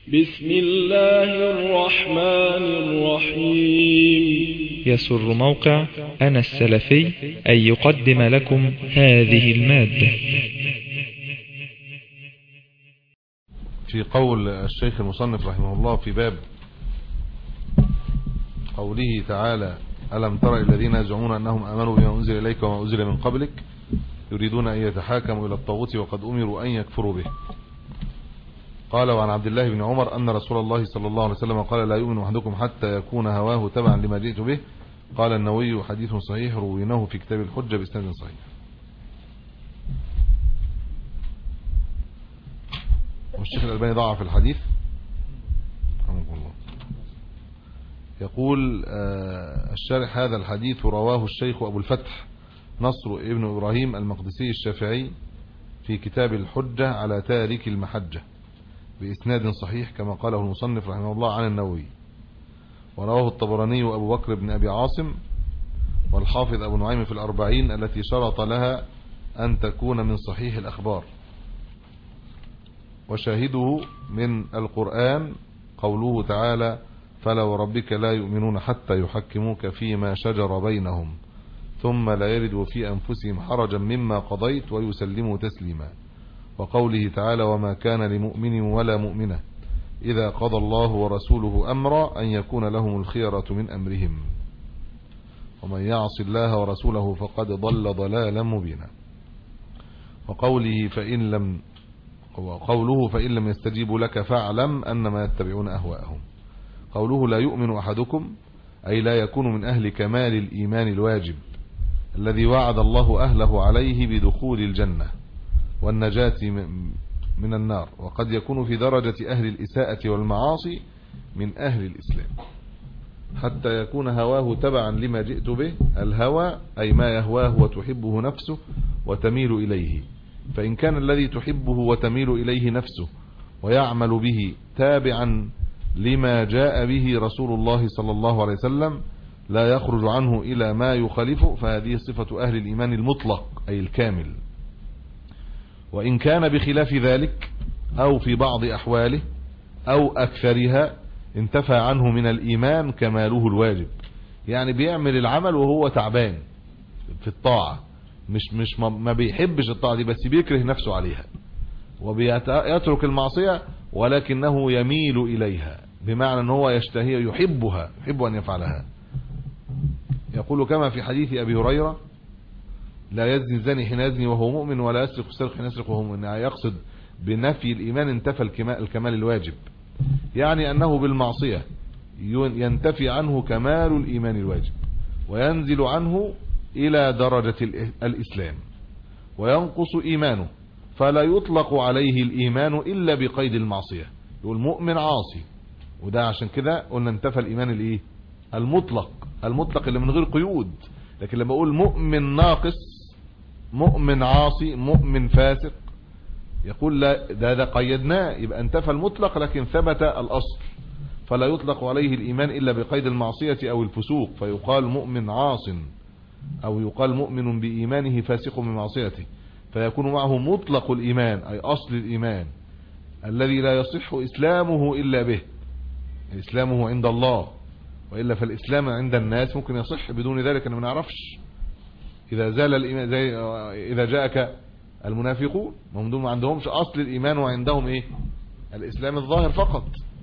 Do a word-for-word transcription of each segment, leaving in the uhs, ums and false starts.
بسم الله الرحمن الرحيم. يسر موقع أنا السلفي أن يقدم لكم هذه المادة. في قول الشيخ المصنف رحمه الله في باب قوله تعالى: ألم تر الذين يزعمون أنهم آمنوا بما أنزل إليك وما أنزل من قبلك يريدون أن يتحاكموا إلى الطاغوت وقد أمروا أن يكفروا به. قال: وعن عبد الله بن عمر أن رسول الله صلى الله عليه وسلم قال: لا يؤمن أحدكم حتى يكون هواه تبعا لما جئت به. قال النووي: حديث صحيح رويناه في كتاب الحجة بإسناد صحيح. والشيخ الألباني ضعف الحديث رحمه الله. يقول الشارح: هذا الحديث رواه الشيخ أبو الفتح نصر ابن إبراهيم المقدسي الشافعي في كتاب الحجة على تارك المحجة بإسناد صحيح كما قاله المصنف رحمه الله عن النووي. ورواه الطبراني وأبو بكر بن أبي عاصم والحافظ أبو نعيم في الأربعين التي شرط لها أن تكون من صحيح الأخبار. وشاهده من القرآن قوله تعالى: فلا وربك لا يؤمنون حتى يحكموك فيما شجر بينهم ثم لا يجدوا في أنفسهم حرجا مما قضيت ويسلموا تسليما. وقوله تعالى: وما كان لمؤمن ولا مؤمنة إذا قضى الله ورسوله أمرا أن يكون لهم الخيرة من أمرهم ومن يعص الله ورسوله فقد ضل ضلالا مبينا. وقوله فإن لم وقوله فإن لم يستجيبوا لك فاعلم أنما يتبعون أهواءهم. قوله لا يؤمن أحدكم أي لا يكون من أهل كمال الإيمان الواجب الذي وعد الله أهله عليه بدخول الجنة والنجاة من النار. وقد يكون في درجة أهل الإساءة والمعاصي من أهل الإسلام حتى يكون هواه تبعا لما جئت به. الهوى أي ما يهواه وتحبه نفسه وتميل إليه. فإن كان الذي تحبه وتميل إليه نفسه ويعمل به تابعا لما جاء به رسول الله صلى الله عليه وسلم لا يخرج عنه إلى ما يخالفه فهذه صفة أهل الإيمان المطلق أي الكامل. وإن كان بخلاف ذلك أو في بعض أحواله أو أكثرها انتفى عنه من الإيمان كماله الواجب. يعني بيعمل العمل وهو تعبان في الطاعة، مش مش ما بيحبش الطاعة دي بس بيكره نفسه عليها، وبيترك المعصية ولكنه يميل إليها بمعنى أنه يشتهي يحبها يحب أن يفعلها. يقول كما في حديث أبي هريرة: لا يزني الزاني حين يزني وهو مؤمن ولا يسرق السارق حين يسرق وهو مؤمن. يعني يقصد بنفي الإيمان انتفى الكمال الواجب، يعني أنه بالمعصية ينتفي عنه كمال الإيمان الواجب وينزل عنه إلى درجة الإسلام وينقص إيمانه فلا يطلق عليه الإيمان إلا بقيد المعصية. يقول مؤمن عاصي، وده عشان كده قلنا انتفى الإيمان الإيه؟ المطلق المطلق اللي من غير قيود. لكن لما أقول مؤمن ناقص، مؤمن عاصي، مؤمن فاسق، يقول لا ده ده قيدناه يبقى انتفى المطلق لكن ثبت الأصل، فلا يطلق عليه الإيمان إلا بقيد المعصية أو الفسوق فيقال مؤمن عاص، أو يقال مؤمن بإيمانه فاسق بمعصيته، فيكون معه مطلق الإيمان أي أصل الإيمان الذي لا يصح إسلامه إلا به. إسلامه عند الله، وإلا فالإسلام عند الناس ممكن يصح بدون ذلك، أن ما نعرفش. إذا زال الإيمان زي إذا جاءك المنافقون هم ما عندهمش أصل الإيمان وعندهم إيه؟ الإسلام الظاهر فقط.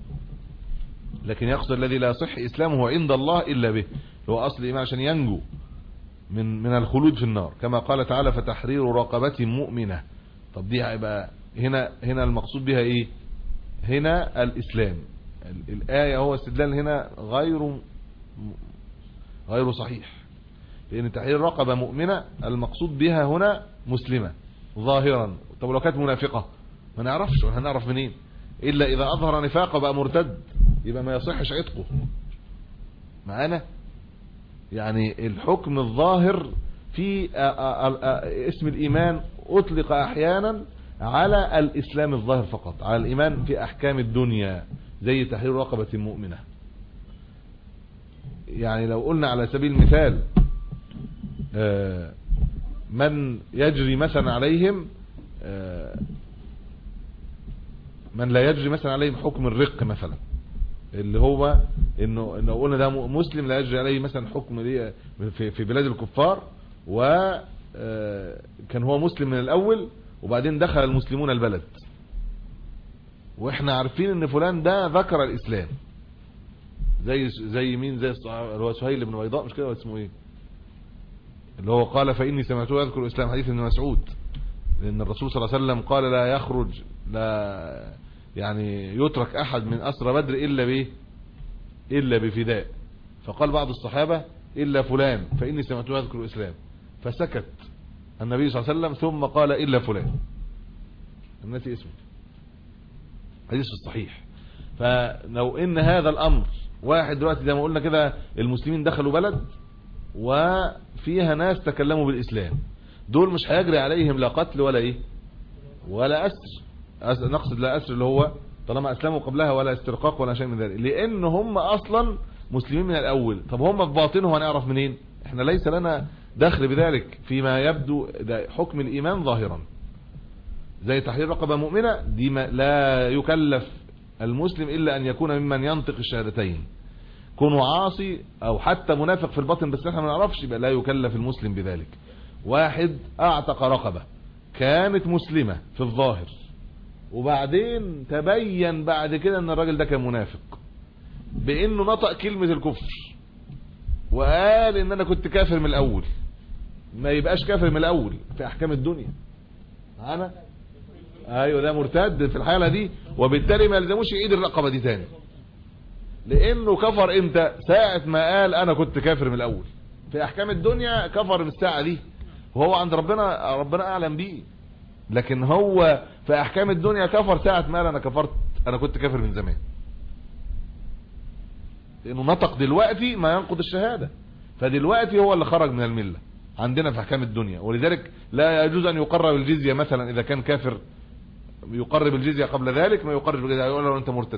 لكن يقصد الذي لا يصح إسلامه عند الله إلا به، هو أصل الإيمان عشان ينجو من من الخلود في النار كما قال تعالى: فتحرير رقبة مؤمنة. طب دي هيبقى هنا هنا المقصود بها إيه؟ هنا الإسلام. الآية هو استدلال هنا غير غير صحيح، لأن تحرير رقبة مؤمنة المقصود بها هنا مسلمة ظاهرا. طب لو كانت منافقة ما نعرفش، هنعرف منين؟ إلا إذا أظهر نفاقه بقى مرتد، يبقى ما يصحش عتقه معانا. يعني الحكم الظاهر في اسم الإيمان أطلق أحيانا على الإسلام الظاهر فقط، على الإيمان في أحكام الدنيا زي تحرير رقبة مؤمنة. يعني لو قلنا على سبيل المثال من يجري مثلا عليهم من لا يجري مثلا عليه حكم الرق مثلا، اللي هو انه انه قلنا ده مسلم لا يجري عليه مثلا حكم دي في في بلاد الكفار، و كان هو مسلم من الاول وبعدين دخل المسلمون البلد، واحنا عارفين ان فلان ده ذكر الاسلام، زي زي مين، زي اللي هو سهيل بن بيضاء، مش كده اسمه ايه، اللي هو قال فاني سمعته يذكر الاسلام، حديث ابن مسعود، لان الرسول صلى الله عليه وسلم قال لا يخرج لا يعني يترك احد من اسرى بدر الا بايه، الا بفداء، فقال بعض الصحابه الا فلان فاني سمعته يذكر الاسلام، فسكت النبي صلى الله عليه وسلم ثم قال الا فلان، الناس اسمه، حديث الصحيح. فلو ان هذا الامر واحد دلوقتي زي ما قلنا كده، المسلمين دخلوا بلد وفيها ناس تكلموا بالاسلام، دول مش هيجري عليهم لا قتل ولا ايه ولا اسر، نقصد لا اسر اللي هو طالما اسلموا قبلها، ولا استرقاق ولا شيء من ذلك، لان هم اصلا مسلمين من الاول. طب هم في باطنهم هنعرف منين؟ احنا ليس لنا دخل بذلك، فيما يبدو ده حكم الايمان ظاهرا، زي تحرير رقبة مؤمنة دي ما لا يكلف المسلم الا ان يكون ممن ينطق الشهادتين، كونه عاصي او حتى منافق في الباطن بس احنا ما نعرفش، يبقى لا يكلف المسلم بذلك. واحد اعتق رقبة كانت مسلمة في الظاهر، وبعدين تبين بعد كده ان الراجل ده كان منافق بانه نطق كلمة الكفر وقال ان انا كنت كافر من الاول، ما يبقاش كافر من الاول في احكام الدنيا معانا، ايوه ده مرتد في الحالة دي، وبالتالي ما يلزموش يعيد الرقبة دي تاني، لانه كفر امتى؟ ساعة ما قال انا كنت كافر من الاول. في احكام الدنيا كفر من الساعة دي، وهو عند ربنا ربنا اعلم بيه، لكن هو في احكام الدنيا كفر ساعة ما قال انا كفرت، انا كنت كافر من زمان، لانه نطق دلوقتي ما ينقض الشهادة، فدلوقتي هو اللي خرج من الملة عندنا في احكام الدنيا. ولذلك لا يجوز ان يقرب الجزية مثلا اذا كان كافر، يقرب الجزية قبل ذلك ما يقرب الجزية، يقول له انت مرتد.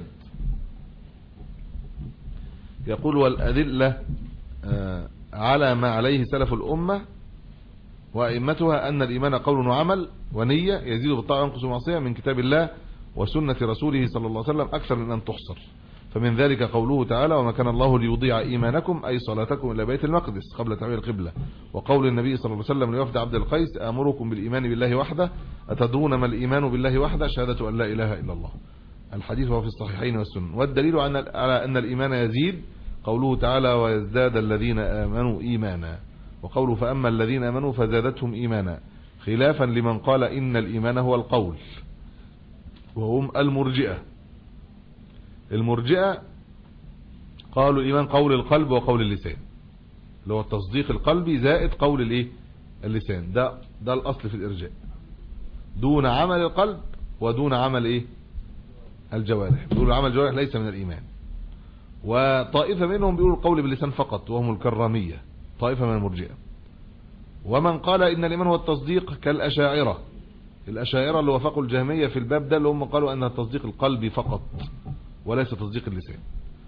يقول والأدلة على ما عليه سلف الأمة وأئمتها أن الإيمان قول وعمل ونية، يزيد بالطاعة وينقص بالمعصية، من كتاب الله وسنة رسوله صلى الله عليه وسلم أكثر من أن تحصر. فمن ذلك قوله تعالى وما كان الله ليضيع إيمانكم أي صلاتكم إلى بيت المقدس قبل تحويل القبلة، وقول النبي صلى الله عليه وسلم لوفد عبد القيس آمركم بالإيمان بالله وحده أتدرون ما الإيمان بالله وحده؟ شهادة أن لا إله إلا الله. الحديث هو في الصحيحين والسنة. والدليل على أن الإيمان يزيد قوله تعالى ويزداد الذين آمنوا إيمانا، وقوله فأما الذين آمنوا فزادتهم إيمانا، خلافا لمن قال إن الإيمان هو القول، وهم المرجئة. المرجئة قالوا الإيمان قول القلب وقول اللسان، اللي هو التصديق القلبي زائد قول الايه اللسان، ده ده الأصل في الإرجاء، دون عمل القلب ودون عمل ايه الجوارح، دون عمل الجوارح ليس من الإيمان. وطائفة منهم بيقولوا القول باللسان فقط وهم الكرامية، طائفة من المرجئة. ومن قال إن الإيمان هو التصديق كالأشاعرة، الأشاعرة اللي وافقوا الجهمية في الباب ده، اللي هم قالوا أن التصديق القلبي فقط وليس تصديق اللسان.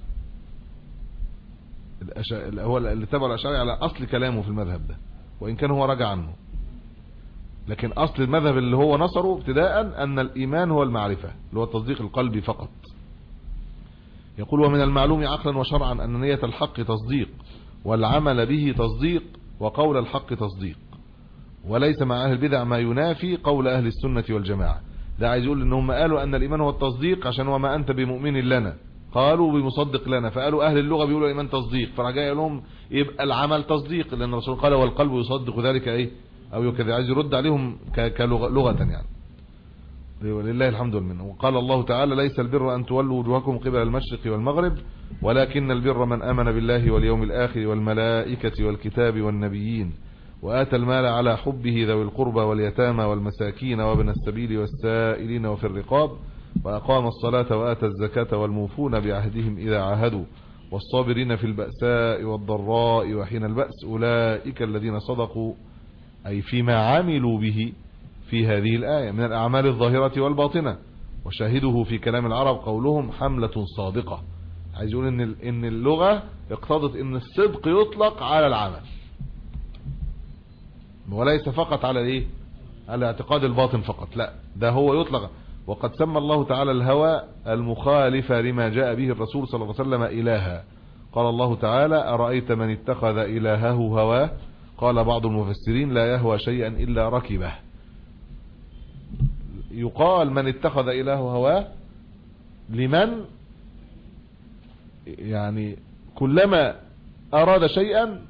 الأشا... هو اللي تبع الأشاعرة على أصل كلامه في المذهب ده، وإن كان هو رجع عنه، لكن أصل المذهب اللي هو نصره ابتداء أن الإيمان هو المعرفة اللي هو التصديق القلبي فقط. يقول ومن المعلوم عقلا وشرعا أن نية الحق تصديق والعمل به تصديق وقول الحق تصديق، وليس مع أهل البدع ما ينافي قول أهل السنة والجماعة. ده عايز يقول إنهم قالوا أن الإيمان هو التصديق عشان وما أنت بمؤمن لنا، قالوا بمصدق لنا، فقالوا أهل اللغة بيقولوا الإيمان تصديق، فرجع لهم يبقى العمل تصديق، لأن الرسول قال والقلب يصدق ذلك إيه أو يكذب، عايز يرد عليهم كلغة يعني. ولله الحمد والمنه. وقال الله تعالى ليس البر أن تولوا وجوهكم قبل المشرق والمغرب ولكن البر من آمن بالله واليوم الآخر والملائكة والكتاب والنبيين وآتى المال على حبه ذوي القربى واليتامى والمساكين وابن السبيل والسائلين وفي الرقاب وأقام الصلاة وآتى الزكاة والموفون بعهدهم إذا عاهدوا والصابرين في البأساء والضراء وحين البأس أولئك الذين صدقوا، أي فيما عملوا به في هذه الآية من الأعمال الظاهرة والباطنة. وشاهده في كلام العرب قولهم حملة صادقة، عايز يقول إن إن اللغة اقتضت إن الصدق يطلق على العمل وليس فقط على الايه على اعتقاد الباطن فقط، لا ده هو يطلق. وقد سمى الله تعالى الهوى المخالف لما جاء به الرسول صلى الله عليه وسلم إلها. قال الله تعالى: أرأيت من اتخذ إلهه هواه. قال بعض المفسرين: لا يهوى شيئا إلا ركبه. يقال من اتخذ إلهه هواه لمن يعني كلما أراد شيئا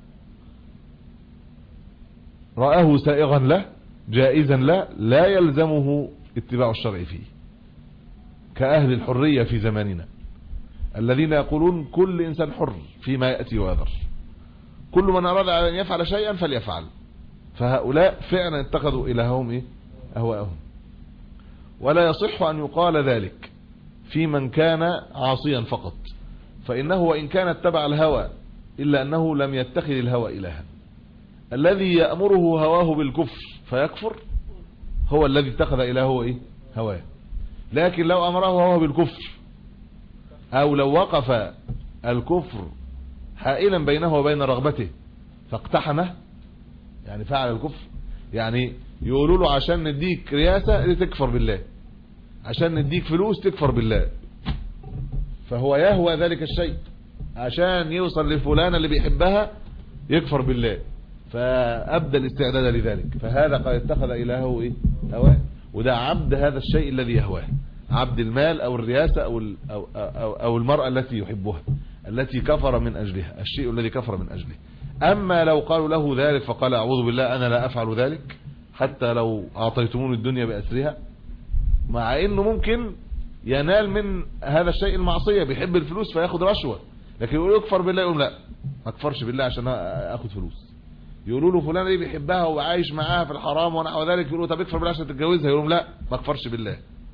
رآه سائغا له جائزا له لا يلزمه اتباع الشرع فيه، كأهل الحرية في زماننا الذين يقولون كل إنسان حر فيما يأتي ويذر، كل من أراد أن يفعل شيئا فليفعل. فهؤلاء فعلا اتخذوا إلههم إيه؟ أهواءهم. ولا يصح أن يقال ذلك في من كان عاصيا فقط، فإنه وإن كان اتبع الهوى إلا أنه لم يتخذ الهوى إلها. الذي يأمره هواه بالكفر فيكفر هو الذي اتخذ إلهه إيه؟ هواه. لكن لو أمره هواه بالكفر أو لو وقف الكفر حائلا بينه وبين رغبته فاقتحمه، يعني فعل الكفر، يعني يقولوا له عشان نديك رياسة تكفر بالله، عشان نديك فلوس تكفر بالله، فهو يهوى ذلك الشيء عشان يوصل لفلان اللي بيحبها يكفر بالله، فأبدى الاستعداد لذلك، فهذا قد اتخذ إلهه إيه؟ هواه. وده عبد هذا الشيء الذي يهواه، عبد المال أو الرياسة أو, أو, أو, أو المرأة التي يحبها التي كفر من أجلها، الشيء الذي كفر من أجله. أما لو قالوا له ذلك فقال: أعوذ بالله أنا لا أفعل ذلك حتى لو أعطيتمون الدنيا بأسرها، مع إنه ممكن ينال من هذا الشيء المعصية، بيحب الفلوس فياخد رشوة، لكن يقول يكفر بالله، يقول لا ما اكفرش بالله عشان أخذ فلوس. يقولوا له فلان اللي بيحبها وعايش معاها في الحرام ونحو ذلك، يقولوا طب اكفر بالله عشان تتجوزها، يقولوا لا ما اكفرش بالله،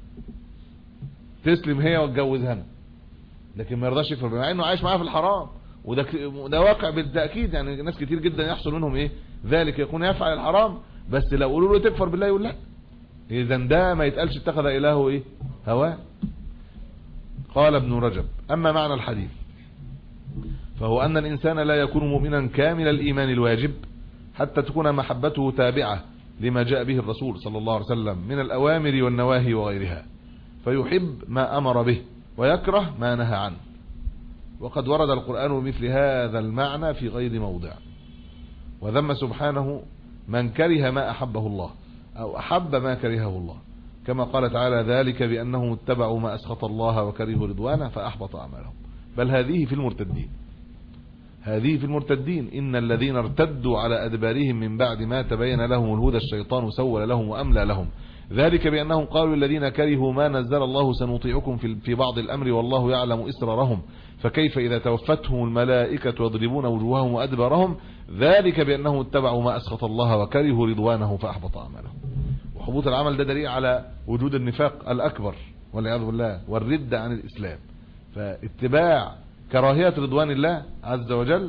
تسلم هي واتجوزها انا، لكن ما يرضاش يكفر مع انه عايش معاها في الحرام. وده ده واقع بالتاكيد، يعني ناس كتير جدا يحصل منهم ايه ذلك، يكون يفعل الحرام بس لو قولوا له تكفر بالله يقول لا. اذا ده ما يتقالش اتخذ الهه ايه؟ هواه. قال ابن رجب: اما معنى الحديث فهو ان الانسان لا يكون مؤمنا كامل الايمان الواجب حتى تكون محبته تابعة لما جاء به الرسول صلى الله عليه وسلم من الأوامر والنواهي وغيرها، فيحب ما أمر به ويكره ما نهى عنه. وقد ورد القرآن بمثل هذا المعنى في غير موضع، وذم سبحانه من كره ما أحبه الله أو أحب ما كرهه الله، كما قال تعالى: ذلك بأنهم اتبعوا ما أسخط الله وكرهوا رضوانه فأحبط أعمالهم. بل هذه في المرتدين، هذه في المرتدين: إن الذين ارتدوا على أدبارهم من بعد ما تبين لهم الهدى الشيطان سول لهم وأملى لهم، ذلك بأنهم قالوا الذين كرهوا ما نزل الله سنطيعكم في بعض الأمر والله يعلم إسرارهم فكيف إذا توفتهم الملائكة يضربون وجوههم وأدبارهم، ذلك بأنهم اتبعوا ما أسخط الله وكرهوا رضوانه فأحبط أعمالهم. وحبوط العمل ده دليل على وجود النفاق الأكبر والعياذ بالله والردة عن الإسلام. فاتباع كراهية رضوان الله عز وجل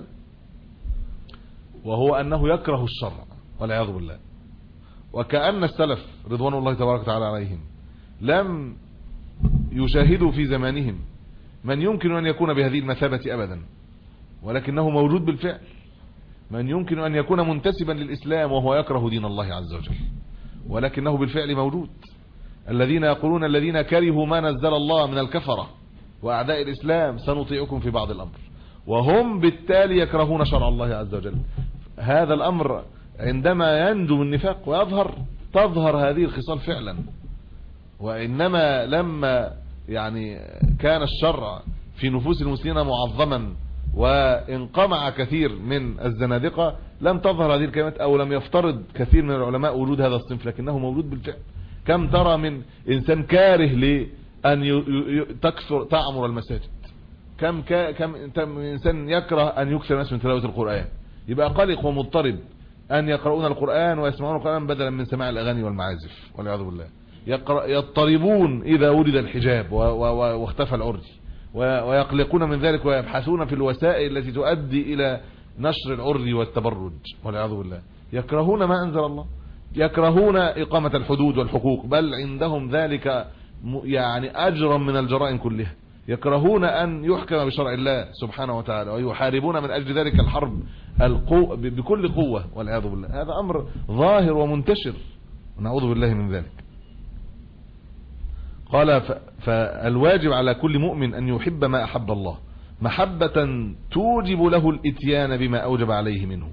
وهو أنه يكره الشر والعياذ بالله. وكأن السلف رضوان الله تبارك وتعالى عليهم لم يشاهدوا في زمانهم من يمكن أن يكون بهذه المثابة أبدا، ولكنه موجود بالفعل. من يمكن أن يكون منتسبا للإسلام وهو يكره دين الله عز وجل، ولكنه بالفعل موجود. الذين يقولون الذين كرهوا ما نزل الله من الكفرة وأعداء الإسلام سنطيعكم في بعض الأمر، وهم بالتالي يكرهون شرع الله عز وجل. هذا الأمر عندما ينجو من النفاق ويظهر تظهر هذه الخصال فعلا. وإنما لما يعني كان الشرع في نفوس المسلمين معظما وانقمع كثير من الزنادقة لم تظهر هذه الكلمات، أو لم يفترض كثير من العلماء وجود هذا الصنف، لكنه موجود بالفعل. كم ترى من إنسان كاره لأن تكثر تعمر المساجد، كم كم إنسان يكره أن يكثر الناس من تلاوة القرآن، يبقى قلق ومضطرب أن يقرؤون القرآن ويسمعون القرآن بدلا من سماع الأغاني والمعازف والعياذ بالله. يضطربون إذا ولد الحجاب واختفى العري، ويقلقون من ذلك ويبحثون في الوسائل التي تؤدي إلى نشر العري والتبرج والعياذ بالله. يكرهون ما أنزل الله، يكرهون إقامة الحدود والحقوق، بل عندهم ذلك يعني أجرا من الجرائم كلها. يكرهون أن يحكم بشرع الله سبحانه وتعالى، ويحاربون من أجل ذلك الحرب القو... بكل قوة والعياذ بالله. هذا أمر ظاهر ومنتشر، نعوذ بالله من ذلك. قال فالواجب على كل مؤمن أن يحب ما أحب الله محبة توجب له الاتيان بما أوجب عليه منه.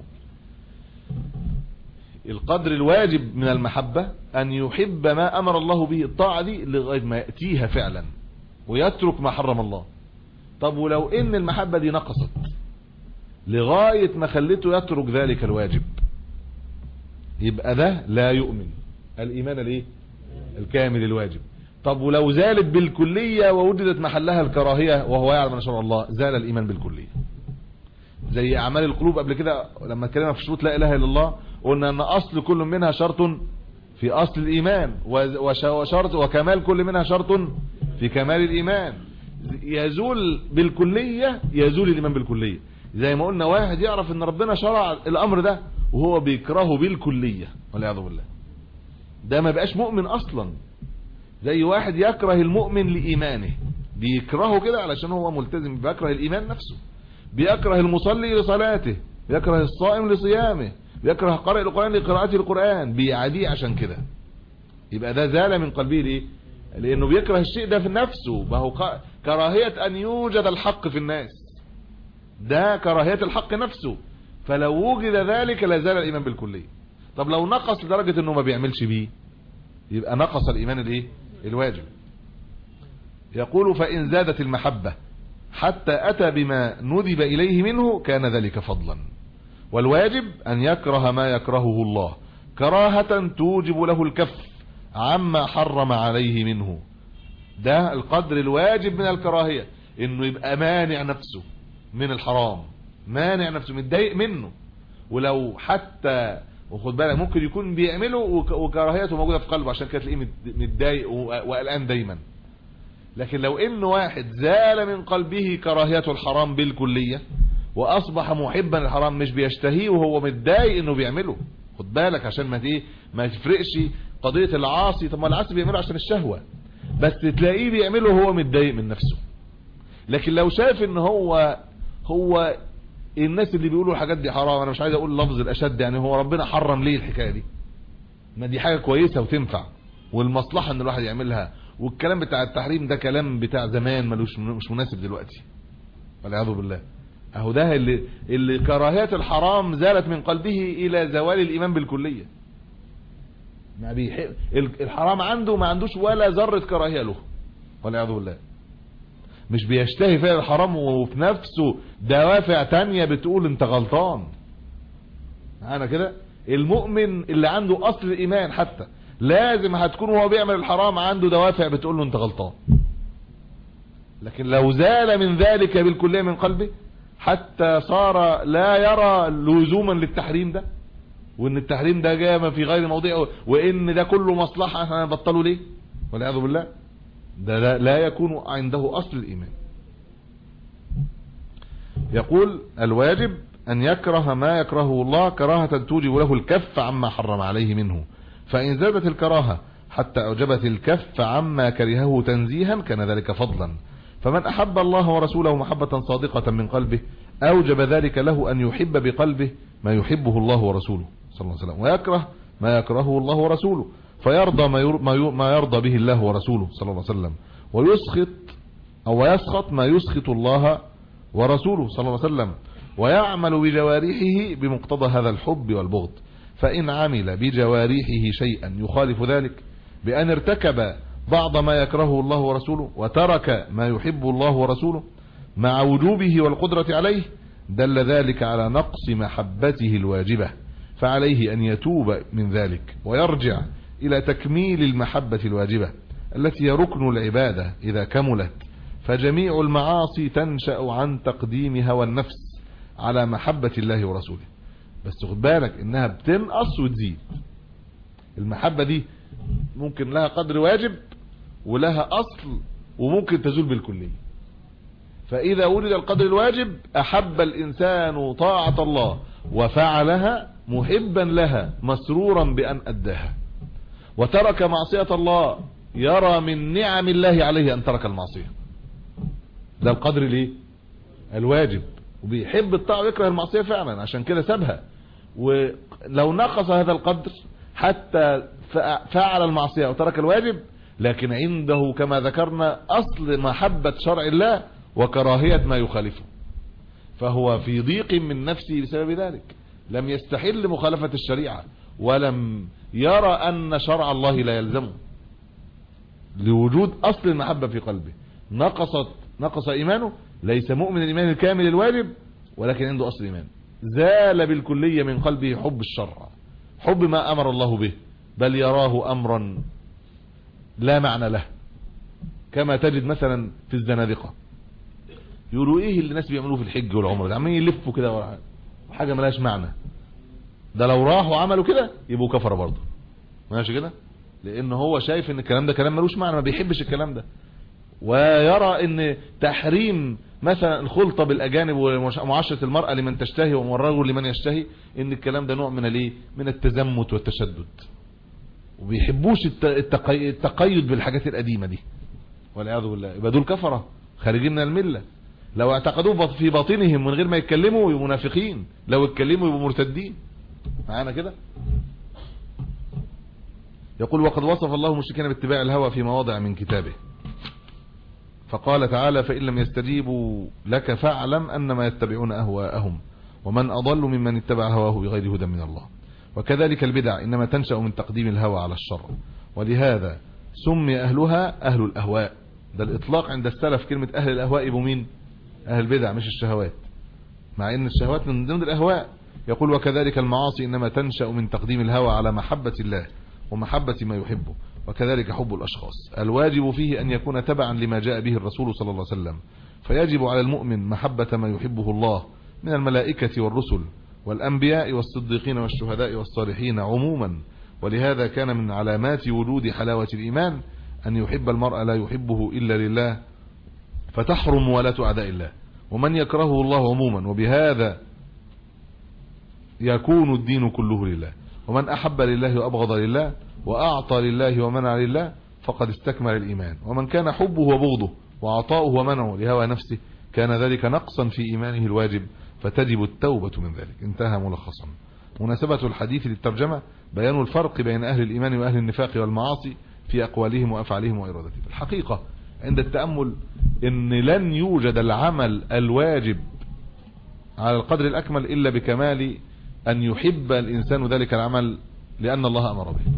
القدر الواجب من المحبة أن يحب ما أمر الله به الطاعة دي لغاية ما يأتيها فعلا ويترك ما حرم الله. طب ولو إن المحبة دي نقصت لغاية ما خلته يترك ذلك الواجب، يبقى ده لا يؤمن الإيمان الايه الكامل الواجب. طب ولو زالت بالكلية ووجدت محلها الكراهية وهو يعلم ان شاء الله، زال الإيمان بالكلية. زي أعمال القلوب قبل كده لما اتكلمنا في شروط لا إله إلا الله قلنا أن أصل كل منها شرط في أصل الإيمان، وشرط وكمال كل منها شرط في كمال الإيمان. يزول بالكلية يزول الإيمان بالكلية. زي ما قلنا واحد يعرف ان ربنا شرع الأمر ده وهو بيكرهه بالكلية والعياذ بالله، ده ما بقاش مؤمن أصلا. زي واحد يكره المؤمن لإيمانه، بيكرهه كده علشان هو ملتزم، بيكره الإيمان نفسه، بيكره المصلي لصلاته، بيكره الصائم لصيامه، بيكره قارئ القرآن لقراءته القرآن، بيعاديه عشان كده. يبقى ده زال من قلبه ليه؟ لأنه بيكره الشيء ده في نفسه، وهو كراهية أن يوجد الحق في الناس، ده كراهية الحق نفسه. فلو وجد ذلك لازال الإيمان بالكلية. طب لو نقص لدرجة أنه ما بيعملش بيه، يبقى نقص الإيمان الايه الواجب. يقول فإن زادت المحبة حتى أتى بما ندب إليه منه كان ذلك فضلا. والواجب أن يكره ما يكرهه الله كراهة توجب له الكف عما حرم عليه منه. ده القدر الواجب من الكراهية، انه يبقى مانع نفسه من الحرام، مانع نفسه متضايق منه. ولو حتى وخد بالك ممكن يكون بيعمله وكراهيته موجودة في قلبه عشان كده تلاقيه متضايق وقلقان دايما. لكن لو ان واحد زال من قلبه كراهية الحرام بالكلية واصبح محبا للحرام، مش بيشتهيه وهو متضايق انه بيعمله، خد بالك عشان ما ايه ما تفرقش قضية العاصي. طب ما العاصي بيعمله عشان الشهوة، بس تلاقيه بيعمله وهو متضايق من نفسه. لكن لو شاف ان هو هو الناس اللي بيقولوا الحاجات دي حرام، انا مش عايز اقول لفظ الاشد، يعني هو ربنا حرم ليه الحكاية دي؟ ما دي حاجة كويسة وتنفع والمصلحة ان الواحد يعملها، والكلام بتاع التحريم ده كلام بتاع زمان ملوش مش مناسب دلوقتي والعياذ بالله. اهو ده اللي اللي كراهية الحرام زالت من قلبه الى زوال الايمان بالكلية. ما بيحب الحرام عنده، ما عندوش ولا ذرة كراهية له والعياذ بالله. مش بيشتهي فعل الحرام وفي نفسه دوافع تانية بتقول انت غلطان. انا كده المؤمن اللي عنده اصل الايمان حتى لازم هتكون وهو بيعمل الحرام عنده دوافع بتقول له انت غلطان. لكن لو زال من ذلك بالكلية من قلبه حتى صار لا يرى لزوما للتحريم ده، وان التحريم ده جاء في غير موضعه، وان ده كله مصلحة احنا نبطله ليه والعياذ بالله، ده لا, لا يكون عنده اصل الايمان. يقول الواجب ان يكره ما يكرهه الله كراهة توجب له الكف عما حرم عليه منه. فإن زادت الكراهة حتى أوجبت الكف عما كرهه تنزيها كان ذلك فضلا. فمن أحب الله ورسوله محبة صادقة من قلبه أوجب ذلك له أن يحب بقلبه ما يحبه الله ورسوله صلى الله عليه وسلم، ويكره ما يكرهه الله ورسوله، فيرضى ما يرضى به الله ورسوله صلى الله عليه وسلم، ويسخط أو يسخط ما يسخط الله ورسوله صلى الله عليه وسلم، ويعمل بجوارحه بمقتضى هذا الحب والبغض. فإن عمل بجوارحه شيئا يخالف ذلك بأن ارتكب بعض ما يكرهه الله ورسوله وترك ما يحب الله ورسوله مع وجوبه والقدرة عليه، دل ذلك على نقص محبته الواجبة، فعليه أن يتوب من ذلك ويرجع إلى تكميل المحبة الواجبة التي هي ركن العبادة إذا كملت. فجميع المعاصي تنشأ عن تقديم هوى النفس على محبة الله ورسوله. بس خد بالك انها بتنقص وتزيد. المحبة دي ممكن لها قدر واجب ولها اصل وممكن تزول بالكلية. فاذا ولد القدر الواجب احب الانسان طاعة الله وفعلها محبا لها مسرورا بان اداها، وترك معصية الله يرى من نعم الله عليه ان ترك المعصية. ده القدر ليه الواجب، وبيحب الطاعة ويكره المعصية فعلا عشان كده سابها. ولو نقص هذا القدر حتى فعل المعصية وترك الواجب لكن عنده كما ذكرنا أصل محبة شرع الله وكراهية ما يخالفه، فهو في ضيق من نفسه بسبب ذلك، لم يستحل مخالفة الشريعة ولم يرى أن شرع الله لا يلزمه لوجود أصل المحبة في قلبه. نقصت نقص إيمانه، ليس مؤمن الإيمان الكامل الواجب، ولكن عنده أصل إيمان. زال بالكلية من قلبه حب الشرع، حب ما أمر الله به، بل يراه أمرا لا معنى له، كما تجد مثلا في الزنادقة يقولوا ايه اللي الناس بيعملوه في الحج والعمره ده، عمالين يلفوا كده حاجه ملهاش معنى. ده لو راحوا عملوا كده يبقوا كفره برضه، ماشي كده، لان هو شايف ان الكلام ده كلام ملوش معنى، ما بيحبش الكلام ده، ويرى ان تحريم مثلا الخلطه بالاجانب ومعاشره المراه لمن تشتهي والرجل لمن يشتهي، ان الكلام ده نوع من الايه من التزمت والتشدد، وبيحبوش التقيد بالحاجات القديمه دي والعياذ بالله. يبقى دول كفره خارجين من المله، لو اعتقدوه في باطنهم من غير ما يتكلموا يبقوا منافقين، لو اتكلموا يبقوا مرتدين. معانا كده؟ يقول وقد وصف الله المشركين باتباع الهوى في مواضع من كتابه، فقال تعالى فإن لم يستجيبوا لك فاعلم أنما يتبعون أهواءهم ومن أضل ممن اتبع هواه بغير هدى من الله. وكذلك البدع إنما تنشأ من تقديم الهوى على الشرع، ولهذا سمي أهلها أهل الأهواء. ده الإطلاق عند السلف، كلمة أهل الأهواء يبقوا مين؟ أهل البدع مش الشهوات، مع أن الشهوات من ضمن الأهواء. يقول وكذلك المعاصي إنما تنشأ من تقديم الهوى على محبة الله ومحبة ما يحبه، وكذلك حب الأشخاص. الواجب فيه أن يكون تبعا لما جاء به الرسول صلى الله عليه وسلم، فيجب على المؤمن محبة ما يحبه الله من الملائكة والرسل والأنبياء والصديقين والشهداء والصالحين عموما. ولهذا كان من علامات وجود حلاوة الإيمان أن يحب المرء لا يحبه إلا لله، فتحرم ولاة أعداء الله ومن يكرهه الله عموما، وبهذا يكون الدين كله لله. ومن أحب لله وأبغض لله وأعطى لله ومنع لله فقد استكمل الإيمان. ومن كان حبه وبغضه وعطاؤه ومنعه لهوى نفسه كان ذلك نقصا في إيمانه الواجب، فتجب التوبة من ذلك. انتهى ملخصا. مناسبة الحديث للترجمة بيان الفرق بين أهل الإيمان وأهل النفاق والمعاصي في أقوالهم وأفعالهم وإرادتهم. الحقيقة عند التأمل إن لن يوجد العمل الواجب على القدر الأكمل إلا بكمال أن يحب الإنسان ذلك العمل لأن الله أمر به.